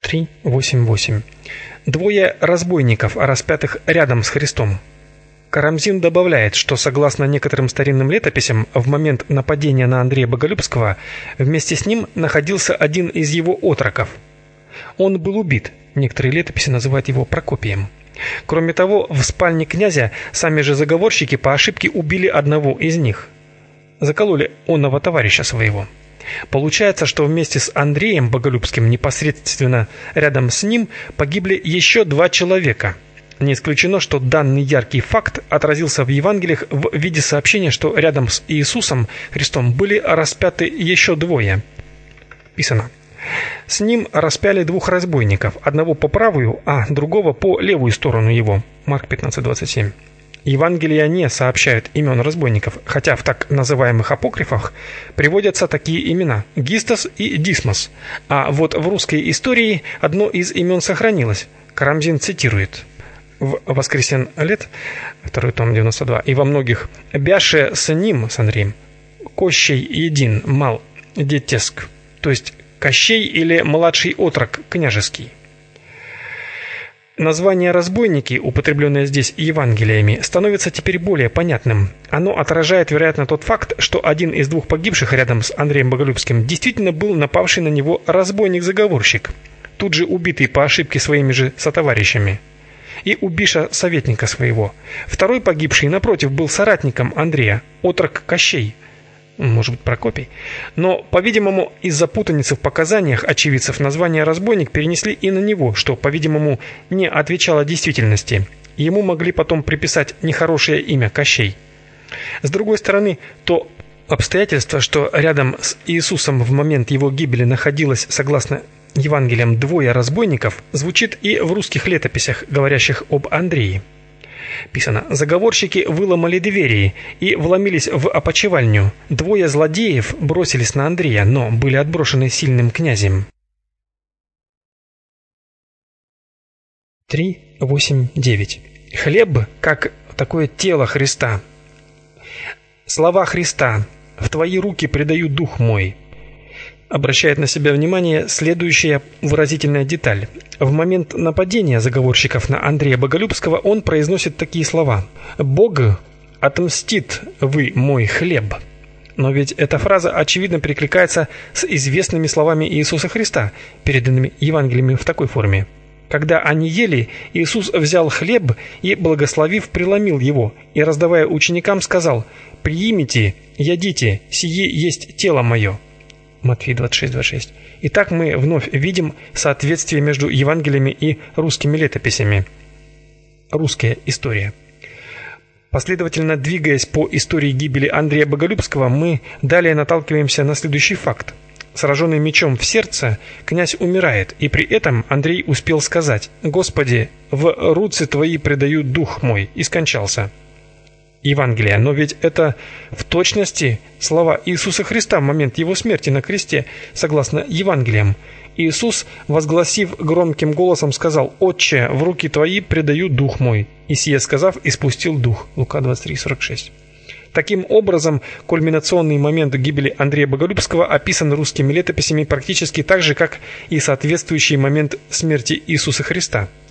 3.8.8. Двое разбойников, распятых рядом с Христом. Карамзин добавляет, что согласно некоторым старинным летописям, в момент нападения на Андрея Боголюбского вместе с ним находился один из его отроков. Он был убит, некоторые летописи называют его Прокопием. Кроме того, в спальне князя сами же заговорщики по ошибке убили одного из них. Закололи оного товарища своего. Получается, что вместе с Андреем Боголюбским непосредственно рядом с ним погибли еще 2 человека. Не исключено, что данный яркий факт отразился в Евангелиях в виде сообщения, что рядом с Иисусом Христом были распяты еще 2. Писано: «С ним распяли 2 разбойников, одного по правую, а другого по левую сторону его». Марк 15:27. Евангелия не сообщают имен разбойников, хотя в так называемых апокрифах приводятся такие имена – Гистос и Дисмос. А вот в русской истории одно из имен сохранилось. Карамзин цитирует в «Воскресен лет», 2 том, 92, «И во многих бяше с ним, с Андреем, Кощей един мал детеск», то есть Кощей или младший отрок княжеский. Название «разбойники», употребленное здесь Евангелиями, становится теперь более понятным. Оно отражает, вероятно, тот факт, что один из 2 погибших рядом с Андреем Боголюбским действительно был напавший на него разбойник-заговорщик, тут же убитый по ошибке своими же сотоварищами, и убиша советника своего. Второй погибший, напротив, был соратником Андрея, отрок Кощей, может быть, Прокопий. Но, по-видимому, из-за путаницы в показаниях очевидцев название «разбойник» перенесли и на него, что, по-видимому, не отвечало действительности. Ему могли потом приписать нехорошее имя Кощей. С другой стороны, то обстоятельство, что рядом с Иисусом в момент его гибели находилось, согласно Евангелиям, 2 разбойников, звучит и в русских летописях, говорящих об Андрее. Писано: «Заговорщики выломали двери и вломились в опочивальню. 2 злодеев бросились на Андрея, но были отброшены сильным князем». 3.8.9. Хлеб как такое тело Христа. Слова Христа: «В твои руки предаю дух мой», обращает на себя внимание следующая выразительная деталь. В момент нападения заговорщиков на Андрея Боголюбского он произносит такие слова: «Бог отмстит вы мой хлеб». Но ведь эта фраза очевидно перекликается с известными словами Иисуса Христа, переданными Евангелиями в такой форме. Когда они ели, Иисус взял хлеб и, благословив, преломил его, и, раздавая ученикам, сказал: «Приимите, ядите, сие есть тело мое». Матфея 26:26. Итак, мы вновь видим соответствие между Евангелиями и русскими летописями. Русская история. Последовательно двигаясь по истории гибели Андрея Боголюбского, мы далее наталкиваемся на следующий факт. Сраженный мечом в сердце, князь умирает, и при этом Андрей успел сказать: «Господи, в руцы Твои предаю дух мой», и скончался. Евангелия, но ведь это в точности слова Иисуса Христа в момент его смерти на кресте, согласно Евангелиям. Иисус, возгласив громким голосом, сказал: «Отче, в руки Твои предаю дух мой», и сие сказав, испустил дух. Лука 23:46. Таким образом, кульминационный момент гибели Андрея Боголюбского описан русскими летописями практически так же, как и соответствующий момент смерти Иисуса Христа.